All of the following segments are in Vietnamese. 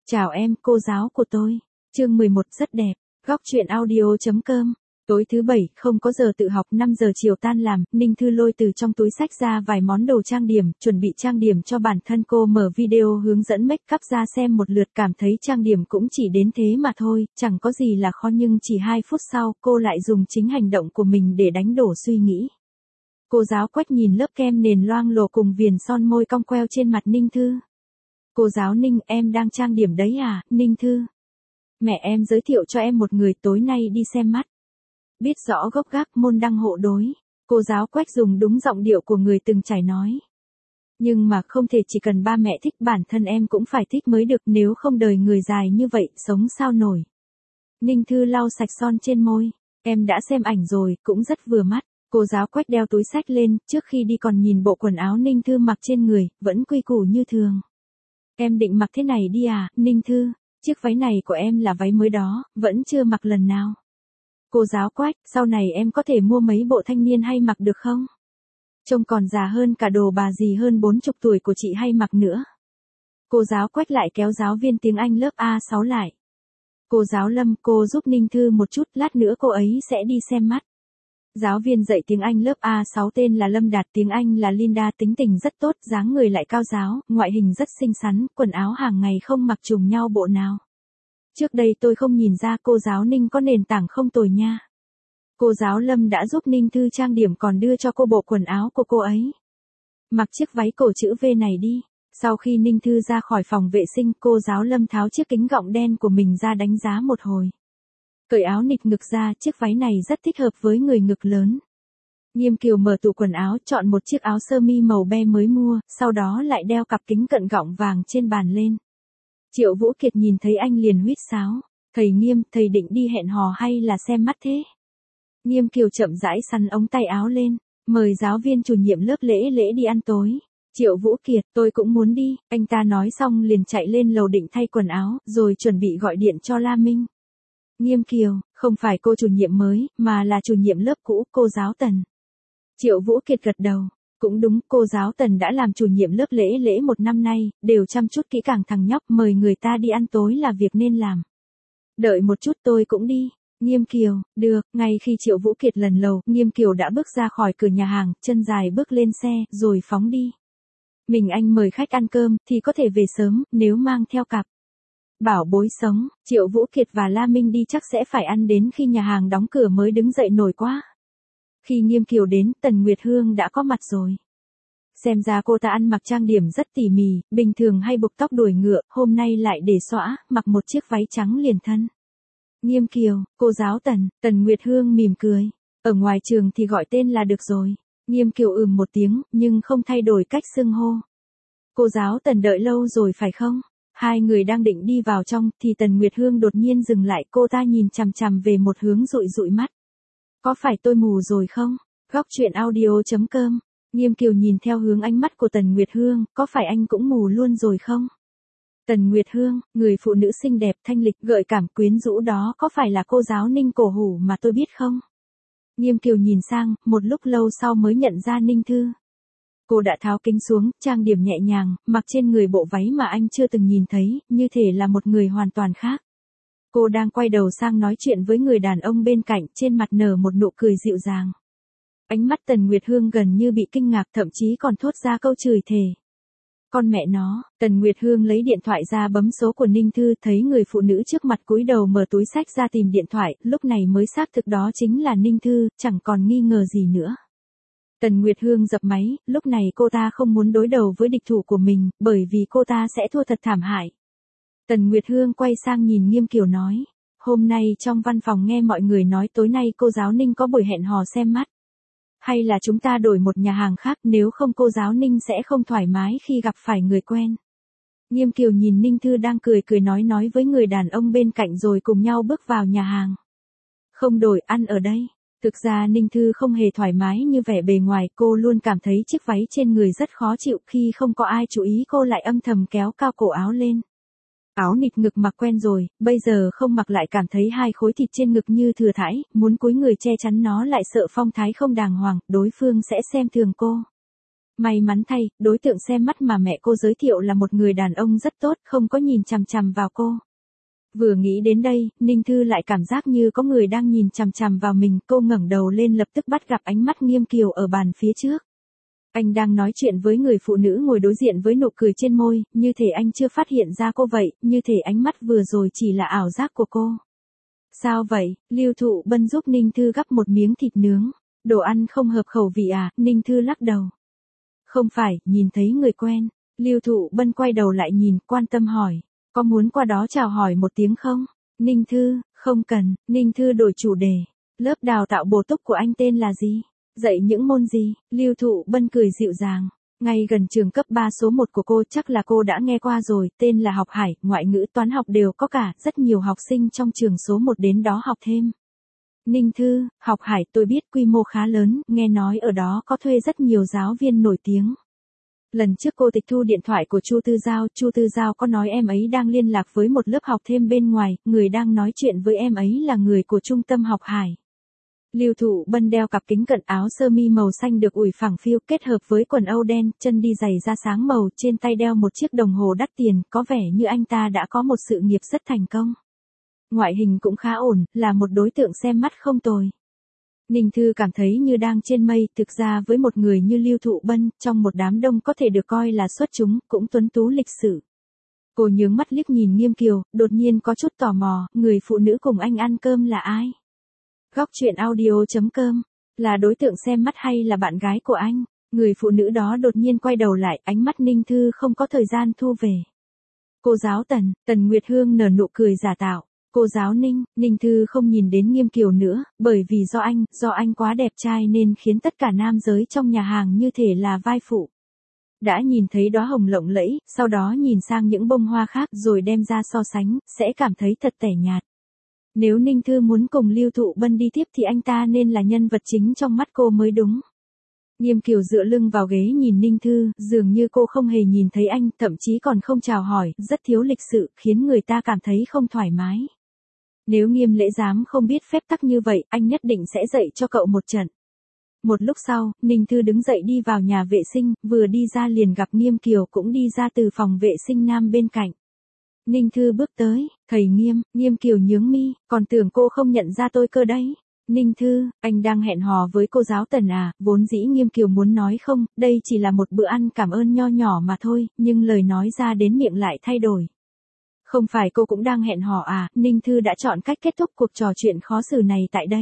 Chào em, cô giáo của tôi. Chương 11 rất đẹp. Góc truyện audio.com. Tối thứ Bảy, không có giờ tự học, 5 giờ chiều tan làm, Ninh Thư lôi từ trong túi xách ra vài món đồ trang điểm, chuẩn bị trang điểm cho bản thân. Cô mở video hướng dẫn make up ra xem một lượt, cảm thấy trang điểm cũng chỉ đến thế mà thôi, chẳng có gì là khó, nhưng chỉ 2 phút sau, cô lại dùng chính hành động của mình để đánh đổ suy nghĩ. Cô giáo Quách nhìn lớp kem nền loang lổ cùng viền son môi cong queo trên mặt Ninh Thư. Cô giáo Ninh, em đang trang điểm đấy à, Ninh Thư? Mẹ em giới thiệu cho em một người, tối nay đi xem mắt. Biết rõ gốc gác, môn đăng hộ đối. Cô giáo Quách dùng đúng giọng điệu của người từng trải nói. Nhưng mà không thể chỉ cần ba mẹ thích, bản thân em cũng phải thích mới được, nếu không đời người dài như vậy, sống sao nổi. Ninh Thư lau sạch son trên môi. Em đã xem ảnh rồi, cũng rất vừa mắt. Cô giáo Quách đeo túi xách lên, trước khi đi còn nhìn bộ quần áo Ninh Thư mặc trên người, vẫn quy củ như thường. Em định mặc thế này đi à, Ninh Thư? Chiếc váy này của em là váy mới đó, vẫn chưa mặc lần nào. Cô giáo Quách, sau này em có thể mua mấy bộ thanh niên hay mặc được không? Trông còn già hơn cả đồ bà dì hơn 40 tuổi của chị hay mặc nữa. Cô giáo Quách lại kéo giáo viên tiếng Anh lớp A6 lại. Cô giáo Lâm, cô giúp Ninh Thư một chút, lát nữa cô ấy sẽ đi xem mắt. Giáo viên dạy tiếng Anh lớp A6 tên là Lâm Đạt, tiếng Anh là Linda, tính tình rất tốt, dáng người lại cao ráo, ngoại hình rất xinh xắn, quần áo hàng ngày không mặc trùng nhau bộ nào. Trước đây tôi không nhìn ra cô giáo Ninh có nền tảng không tồi nha. Cô giáo Lâm đã giúp Ninh Thư trang điểm, còn đưa cho cô bộ quần áo của cô ấy. Mặc chiếc váy cổ chữ V này đi. Sau khi Ninh Thư ra khỏi phòng vệ sinh, cô giáo Lâm tháo chiếc kính gọng đen của mình ra đánh giá một hồi. Cởi áo nịt ngực ra, chiếc váy này rất thích hợp với người ngực lớn. Nghiêm Kiều mở tủ quần áo, chọn một chiếc áo sơ mi màu be mới mua, sau đó lại đeo cặp kính cận gọng vàng trên bàn lên. Triệu Vũ Kiệt nhìn thấy anh liền huýt sáo. Thầy Nghiêm, thầy định đi hẹn hò hay là xem mắt thế? Nghiêm Kiều chậm rãi xắn ống tay áo lên, mời giáo viên chủ nhiệm lớp Lễ đi ăn tối. Triệu Vũ Kiệt, tôi cũng muốn đi, anh ta nói xong liền chạy lên lầu định thay quần áo, rồi chuẩn bị gọi điện cho La Minh. Nghiêm Kiều, không phải cô chủ nhiệm mới, mà là chủ nhiệm lớp cũ, cô giáo Tần. Triệu Vũ Kiệt gật đầu. Cũng đúng, cô giáo Tần đã làm chủ nhiệm lớp Lễ 1 năm nay, đều chăm chút kỹ càng, thằng nhóc mời người ta đi ăn tối là việc nên làm. Đợi một chút, tôi cũng đi. Nghiêm Kiều, được. Ngay khi Triệu Vũ Kiệt lần lầu, Nghiêm Kiều đã bước ra khỏi cửa nhà hàng, chân dài bước lên xe, rồi phóng đi. Mình anh mời khách ăn cơm, thì có thể về sớm, nếu mang theo cặp bảo bối sống, Triệu Vũ Kiệt và La Minh đi chắc sẽ phải ăn đến khi nhà hàng đóng cửa mới đứng dậy nổi quá. Khi Nghiêm Kiều đến, Tần Nguyệt Hương đã có mặt rồi. Xem ra cô ta ăn mặc trang điểm rất tỉ mỉ, bình thường hay buộc tóc đuôi ngựa, hôm nay lại để xõa, mặc một chiếc váy trắng liền thân. Nghiêm Kiều, cô giáo Tần, Tần Nguyệt Hương mỉm cười. Ở ngoài trường thì gọi tên là được rồi. Nghiêm Kiều một tiếng, nhưng không thay đổi cách xưng hô. Cô giáo Tần đợi lâu rồi phải không? Hai người đang định đi vào trong, thì Tần Nguyệt Hương đột nhiên dừng lại, cô ta nhìn chằm chằm về một hướng, dụi mắt. Có phải tôi mù rồi không? Góc truyện audio.com. Nghiêm Kiều nhìn theo hướng ánh mắt của Tần Nguyệt Hương, có phải anh cũng mù luôn rồi không? Tần Nguyệt Hương, người phụ nữ xinh đẹp, thanh lịch, gợi cảm, quyến rũ đó có phải là cô giáo Ninh cổ hủ mà tôi biết không? Nghiêm Kiều nhìn sang, một lúc lâu sau mới nhận ra Ninh Thư. Cô đã tháo kính xuống, trang điểm nhẹ nhàng, mặc trên người bộ váy mà anh chưa từng nhìn thấy, như thể là một người hoàn toàn khác. Cô đang quay đầu sang nói chuyện với người đàn ông bên cạnh, trên mặt nở một nụ cười dịu dàng. Ánh mắt Tần Nguyệt Hương gần như bị kinh ngạc, thậm chí còn thốt ra câu chửi thề. Con mẹ nó, Tần Nguyệt Hương lấy điện thoại ra bấm số của Ninh Thư, thấy người phụ nữ trước mặt cúi đầu mở túi xách ra tìm điện thoại, lúc này mới xác thực đó chính là Ninh Thư, chẳng còn nghi ngờ gì nữa. Tần Nguyệt Hương dập máy, lúc này cô ta không muốn đối đầu với địch thủ của mình, bởi vì cô ta sẽ thua thật thảm hại. Tần Nguyệt Hương quay sang nhìn Nghiêm Kiều nói, hôm nay trong văn phòng nghe mọi người nói tối nay cô giáo Ninh có buổi hẹn hò xem mắt. Hay là chúng ta đổi một nhà hàng khác, nếu không cô giáo Ninh sẽ không thoải mái khi gặp phải người quen. Nghiêm Kiều nhìn Ninh Thư đang cười nói với người đàn ông bên cạnh rồi cùng nhau bước vào nhà hàng. Không đổi, ăn ở đây. Thực ra Ninh Thư không hề thoải mái như vẻ bề ngoài, cô luôn cảm thấy chiếc váy trên người rất khó chịu, khi không có ai chú ý cô lại âm thầm kéo cao cổ áo lên. Áo nịt ngực mặc quen rồi, bây giờ không mặc lại cảm thấy hai khối thịt trên ngực như thừa thãi, muốn cúi người che chắn nó lại sợ phong thái không đàng hoàng, đối phương sẽ xem thường cô. May mắn thay, đối tượng xem mắt mà mẹ cô giới thiệu là một người đàn ông rất tốt, không có nhìn chằm chằm vào cô. Vừa nghĩ đến đây, Ninh Thư lại cảm giác như có người đang nhìn chằm chằm vào mình, cô ngẩng đầu lên lập tức bắt gặp ánh mắt Nghiêm Kiều ở bàn phía trước. Anh đang nói chuyện với người phụ nữ ngồi đối diện với nụ cười trên môi, như thể anh chưa phát hiện ra cô vậy, như thể ánh mắt vừa rồi chỉ là ảo giác của cô. Sao vậy? Lưu Thụ Bân giúp Ninh Thư gắp một miếng thịt nướng. Đồ ăn không hợp khẩu vị à? Ninh Thư lắc đầu. Không phải, nhìn thấy người quen. Lưu Thụ Bân quay đầu lại nhìn, quan tâm hỏi. Có muốn qua đó chào hỏi một tiếng không? Ninh Thư, không cần. Ninh Thư đổi chủ đề. Lớp đào tạo bổ túc của anh tên là gì? Dạy những môn gì? Lưu Thụ Bân cười dịu dàng. Ngay gần trường cấp 3 số 1 của cô chắc là cô đã nghe qua rồi, tên là Học Hải, ngoại ngữ toán học đều có cả, rất nhiều học sinh trong trường số 1 đến đó học thêm. Ninh Thư, Học Hải tôi biết quy mô khá lớn, nghe nói ở đó có thuê rất nhiều giáo viên nổi tiếng. Lần trước cô tịch thu điện thoại của Chu Tư Giao có nói em ấy đang liên lạc với một lớp học thêm bên ngoài, người đang nói chuyện với em ấy là người của trung tâm Học Hải. Lưu Thụ Bân đeo cặp kính cận, áo sơ mi màu xanh được ủi phẳng phiu kết hợp với quần âu đen, chân đi giày da sáng màu, trên tay đeo một chiếc đồng hồ đắt tiền, có vẻ như anh ta đã có một sự nghiệp rất thành công. Ngoại hình cũng khá ổn, là một đối tượng xem mắt không tồi. Ninh Thư cảm thấy như đang trên mây, thực ra với một người như Lưu Thụ Bân, trong một đám đông có thể được coi là xuất chúng, cũng tuấn tú lịch sự. Cô nhướng mắt liếc nhìn Nghiêm Kiều, đột nhiên có chút tò mò, người phụ nữ cùng anh ăn cơm là ai? Góc truyện audio.com, là đối tượng xem mắt hay là bạn gái của anh? Người phụ nữ đó đột nhiên quay đầu lại, ánh mắt Ninh Thư không có thời gian thu về. Cô giáo Tần Nguyệt Hương nở nụ cười giả tạo. Cô giáo Ninh, Ninh Thư không nhìn đến Nghiêm Kiều nữa, bởi vì do anh quá đẹp trai nên khiến tất cả nam giới trong nhà hàng như thể là vai phụ. Đã nhìn thấy đóa hồng lộng lẫy, sau đó nhìn sang những bông hoa khác rồi đem ra so sánh, sẽ cảm thấy thật tẻ nhạt. Nếu Ninh Thư muốn cùng Lưu Thụ Bân đi tiếp thì anh ta nên là nhân vật chính trong mắt cô mới đúng. Nghiêm Kiều dựa lưng vào ghế nhìn Ninh Thư, dường như cô không hề nhìn thấy anh, thậm chí còn không chào hỏi, rất thiếu lịch sự, khiến người ta cảm thấy không thoải mái. Nếu Nghiêm Lễ dám không biết phép tắc như vậy, anh nhất định sẽ dạy cho cậu một trận. Một lúc sau, Ninh Thư đứng dậy đi vào nhà vệ sinh, vừa đi ra liền gặp Nghiêm Kiều cũng đi ra từ phòng vệ sinh nam bên cạnh. Ninh Thư bước tới, thầy Nghiêm Kiều nhướng mi, còn tưởng cô không nhận ra tôi cơ đấy. Ninh Thư, anh đang hẹn hò với cô giáo Tần à? Vốn dĩ Nghiêm Kiều muốn nói không, đây chỉ là một bữa ăn cảm ơn nho nhỏ mà thôi, nhưng lời nói ra đến miệng lại thay đổi. Không phải cô cũng đang hẹn hò à? Ninh Thư đã chọn cách kết thúc cuộc trò chuyện khó xử này tại đây.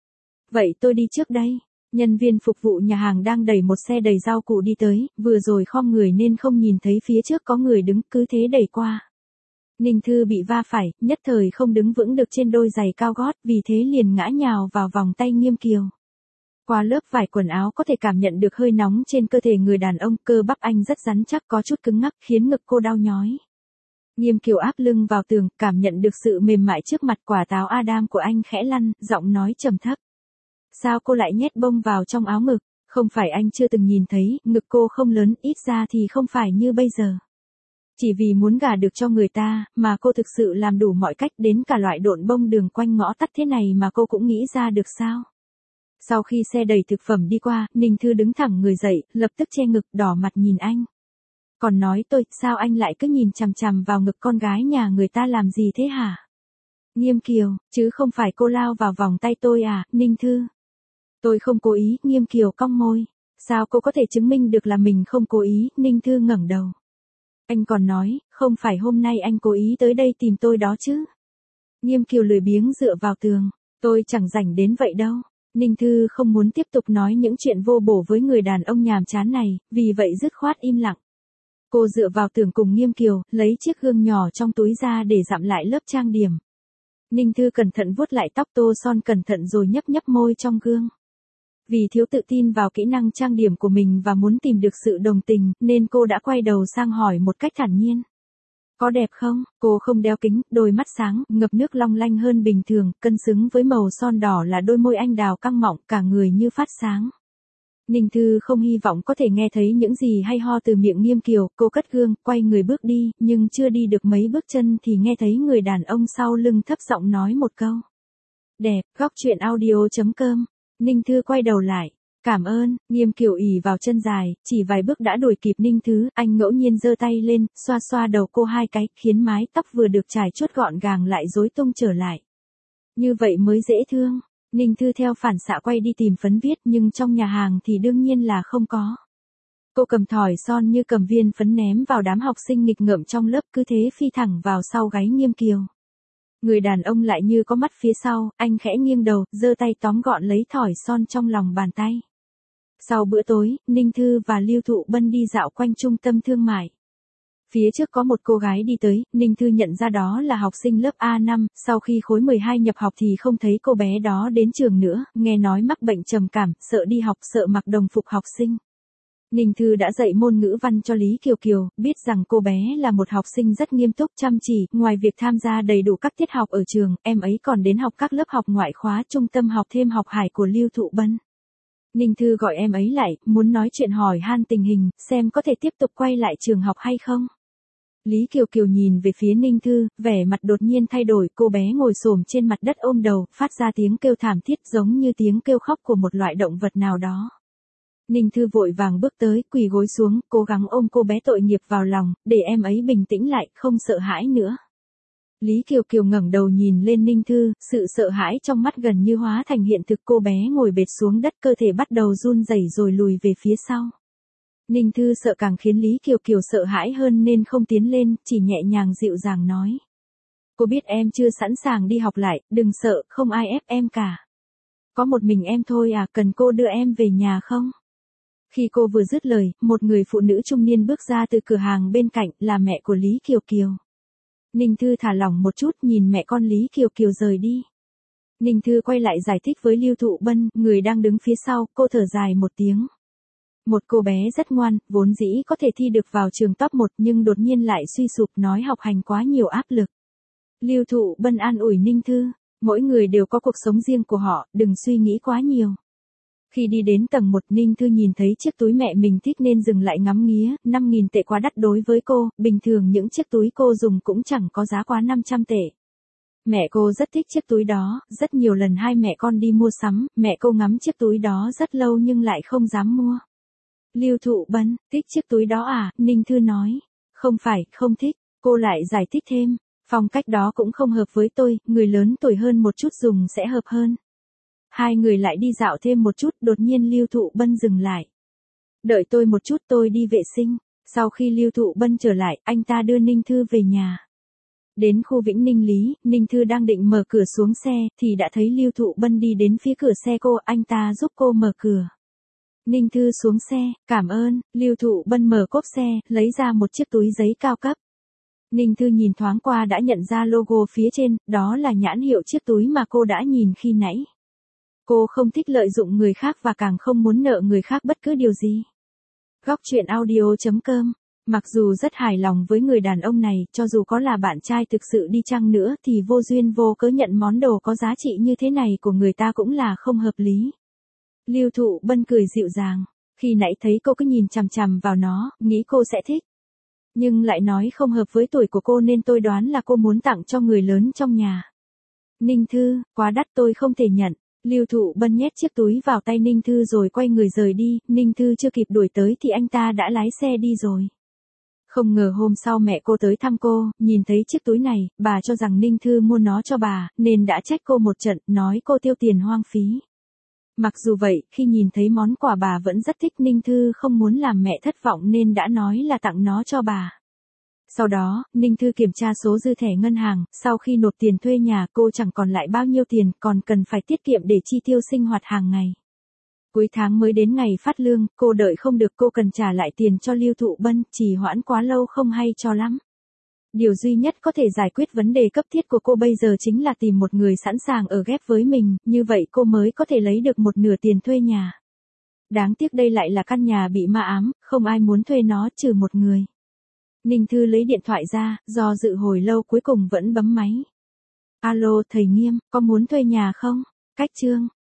Vậy tôi đi trước đây. Nhân viên phục vụ nhà hàng đang đẩy một xe đầy rau củ đi tới, vừa rồi khom người nên không nhìn thấy phía trước có người đứng, cứ thế đẩy qua. Ninh Thư bị va phải, nhất thời không đứng vững được trên đôi giày cao gót, vì thế liền ngã nhào vào vòng tay Nghiêm Kiều. Qua lớp vải quần áo có thể cảm nhận được hơi nóng trên cơ thể người đàn ông, cơ bắp anh rất rắn chắc, có chút cứng ngắc, khiến ngực cô đau nhói. Nghiêm Kiều áp lưng vào tường, cảm nhận được sự mềm mại trước mặt, quả táo Adam của anh khẽ lăn, giọng nói trầm thấp. Sao cô lại nhét bông vào trong áo ngực? Không phải anh chưa từng nhìn thấy, ngực cô không lớn, ít ra thì không phải như bây giờ. Chỉ vì muốn gả được cho người ta, mà cô thực sự làm đủ mọi cách, đến cả loại độn bông đường quanh ngõ tắt thế này mà cô cũng nghĩ ra được sao? Sau khi xe đầy thực phẩm đi qua, Ninh Thư đứng thẳng người dậy, lập tức che ngực, đỏ mặt nhìn anh. Còn nói tôi, sao anh lại cứ nhìn chằm chằm vào ngực con gái nhà người ta làm gì thế hả? Nghiêm Kiều, chứ không phải cô lao vào vòng tay tôi à? Ninh Thư. Tôi không cố ý. Nghiêm Kiều cong môi. Sao cô có thể chứng minh được là mình không cố ý? Ninh Thư ngẩng đầu. Anh còn nói, không phải hôm nay anh cố ý tới đây tìm tôi đó chứ? Nghiêm Kiều lười biếng dựa vào tường. Tôi chẳng rảnh đến vậy đâu. Ninh Thư không muốn tiếp tục nói những chuyện vô bổ với người đàn ông nhàm chán này, vì vậy dứt khoát im lặng. Cô dựa vào tường cùng Nghiêm Kiều, lấy chiếc gương nhỏ trong túi ra để dặm lại lớp trang điểm. Ninh Thư cẩn thận vuốt lại tóc, tô son cẩn thận rồi nhấp nhấp môi trong gương. Vì thiếu tự tin vào kỹ năng trang điểm của mình và muốn tìm được sự đồng tình, nên cô đã quay đầu sang hỏi một cách thản nhiên. Có đẹp không? Cô không đeo kính, đôi mắt sáng, ngập nước long lanh hơn bình thường, cân xứng với màu son đỏ là đôi môi anh đào căng mọng, cả người như phát sáng. Ninh Thư không hy vọng có thể nghe thấy những gì hay ho từ miệng Nghiêm Kiều, cô cất gương, quay người bước đi, nhưng chưa đi được mấy bước chân thì nghe thấy người đàn ông sau lưng thấp giọng nói một câu. Đẹp. Góc truyện audio.com. Ninh Thư quay đầu lại. Cảm ơn, Nghiêm Kiều ỉ vào chân dài, chỉ vài bước đã đuổi kịp Ninh Thư, anh ngẫu nhiên giơ tay lên, xoa xoa đầu cô hai cái, khiến mái tóc vừa được chải chuốt gọn gàng lại rối tung trở lại. Như vậy mới dễ thương. Ninh Thư theo phản xạ quay đi tìm phấn viết nhưng trong nhà hàng thì đương nhiên là không có. Cô cầm thỏi son như cầm viên phấn ném vào đám học sinh nghịch ngợm trong lớp, cứ thế phi thẳng vào sau gáy Nghiêm Kiều. Người đàn ông lại như có mắt phía sau, anh khẽ nghiêng đầu, giơ tay tóm gọn lấy thỏi son trong lòng bàn tay. Sau bữa tối, Ninh Thư và Lưu Thụ Bân đi dạo quanh trung tâm thương mại. Phía trước có một cô gái đi tới, Ninh Thư nhận ra đó là học sinh lớp A5, sau khi khối 12 nhập học thì không thấy cô bé đó đến trường nữa, nghe nói mắc bệnh trầm cảm, sợ đi học, sợ mặc đồng phục học sinh. Ninh Thư đã dạy môn ngữ văn cho Lý Kiều Kiều, biết rằng cô bé là một học sinh rất nghiêm túc chăm chỉ, ngoài việc tham gia đầy đủ các tiết học ở trường, em ấy còn đến học các lớp học ngoại khóa trung tâm học thêm học hải của Lưu Thụ Bân. Ninh Thư gọi em ấy lại, muốn nói chuyện hỏi han tình hình, xem có thể tiếp tục quay lại trường học hay không. Lý Kiều Kiều nhìn về phía Ninh Thư, vẻ mặt đột nhiên thay đổi, cô bé ngồi xổm trên mặt đất ôm đầu, phát ra tiếng kêu thảm thiết giống như tiếng kêu khóc của một loại động vật nào đó. Ninh Thư vội vàng bước tới, quỳ gối xuống, cố gắng ôm cô bé tội nghiệp vào lòng, để em ấy bình tĩnh lại, không sợ hãi nữa. Lý Kiều Kiều ngẩng đầu nhìn lên Ninh Thư, sự sợ hãi trong mắt gần như hóa thành hiện thực, cô bé ngồi bệt xuống đất, cơ thể bắt đầu run rẩy rồi lùi về phía sau. Ninh Thư sợ càng khiến Lý Kiều Kiều sợ hãi hơn nên không tiến lên, chỉ nhẹ nhàng dịu dàng nói. Cô biết em chưa sẵn sàng đi học lại, đừng sợ, không ai ép em cả. Có một mình em thôi à, cần cô đưa em về nhà không? Khi cô vừa dứt lời, một người phụ nữ trung niên bước ra từ cửa hàng bên cạnh, là mẹ của Lý Kiều Kiều. Ninh Thư thả lỏng một chút, nhìn mẹ con Lý Kiều Kiều rời đi. Ninh Thư quay lại giải thích với Lưu Thụ Bân, người đang đứng phía sau, cô thở dài một tiếng. Một cô bé rất ngoan, vốn dĩ có thể thi được vào trường top 1 nhưng đột nhiên lại suy sụp, nói học hành quá nhiều áp lực. Lưu Thụ Bân an ủi Ninh Thư, mỗi người đều có cuộc sống riêng của họ, đừng suy nghĩ quá nhiều. Khi đi đến tầng 1, Ninh Thư nhìn thấy chiếc túi mẹ mình thích nên dừng lại ngắm nghía, 5.000 tệ quá đắt đối với cô, bình thường những chiếc túi cô dùng cũng chẳng có giá quá 500 tệ. Mẹ cô rất thích chiếc túi đó, rất nhiều lần hai mẹ con đi mua sắm, mẹ cô ngắm chiếc túi đó rất lâu nhưng lại không dám mua. Lưu Thụ Bân, thích chiếc túi đó à, Ninh Thư nói. Không phải, không thích, cô lại giải thích thêm. Phong cách đó cũng không hợp với tôi, người lớn tuổi hơn một chút dùng sẽ hợp hơn. Hai người lại đi dạo thêm một chút, đột nhiên Lưu Thụ Bân dừng lại. Đợi tôi một chút, tôi đi vệ sinh. Sau khi Lưu Thụ Bân trở lại, anh ta đưa Ninh Thư về nhà. Đến khu Vĩnh Ninh Lý, Ninh Thư đang định mở cửa xuống xe, thì đã thấy Lưu Thụ Bân đi đến phía cửa xe cô, anh ta giúp cô mở cửa. Ninh Thư xuống xe, cảm ơn, Lưu Thụ Bân mở cốp xe, lấy ra một chiếc túi giấy cao cấp. Ninh Thư nhìn thoáng qua đã nhận ra logo phía trên, đó là nhãn hiệu chiếc túi mà cô đã nhìn khi nãy. Cô không thích lợi dụng người khác và càng không muốn nợ người khác bất cứ điều gì. Góc truyện audio.com. Mặc dù rất hài lòng với người đàn ông này, cho dù có là bạn trai thực sự đi chăng nữa thì vô duyên vô cớ nhận món đồ có giá trị như thế này của người ta cũng là không hợp lý. Lưu Thụ Bân cười dịu dàng. Khi nãy thấy cô cứ nhìn chằm chằm vào nó, nghĩ cô sẽ thích. Nhưng lại nói không hợp với tuổi của cô nên tôi đoán là cô muốn tặng cho người lớn trong nhà. Ninh Thư, quá đắt tôi không thể nhận. Lưu Thụ Bân nhét chiếc túi vào tay Ninh Thư rồi quay người rời đi, Ninh Thư chưa kịp đuổi tới thì anh ta đã lái xe đi rồi. Không ngờ hôm sau mẹ cô tới thăm cô, nhìn thấy chiếc túi này, bà cho rằng Ninh Thư mua nó cho bà, nên đã trách cô một trận, nói cô tiêu tiền hoang phí. Mặc dù vậy, khi nhìn thấy món quà bà vẫn rất thích, Ninh Thư không muốn làm mẹ thất vọng nên đã nói là tặng nó cho bà. Sau đó, Ninh Thư kiểm tra số dư thẻ ngân hàng, sau khi nộp tiền thuê nhà cô chẳng còn lại bao nhiêu tiền, còn cần phải tiết kiệm để chi tiêu sinh hoạt hàng ngày. Cuối tháng mới đến ngày phát lương, cô đợi không được, cô cần trả lại tiền cho Lưu Thụ Bân, trì hoãn quá lâu không hay cho lắm. Điều duy nhất có thể giải quyết vấn đề cấp thiết của cô bây giờ chính là tìm một người sẵn sàng ở ghép với mình, như vậy cô mới có thể lấy được một nửa tiền thuê nhà. Đáng tiếc đây lại là căn nhà bị ma ám, không ai muốn thuê nó trừ một người. Ninh Thư lấy điện thoại ra, do dự hồi lâu cuối cùng vẫn bấm máy. Alo, thầy Nghiêm, có muốn thuê nhà không? Cách chương.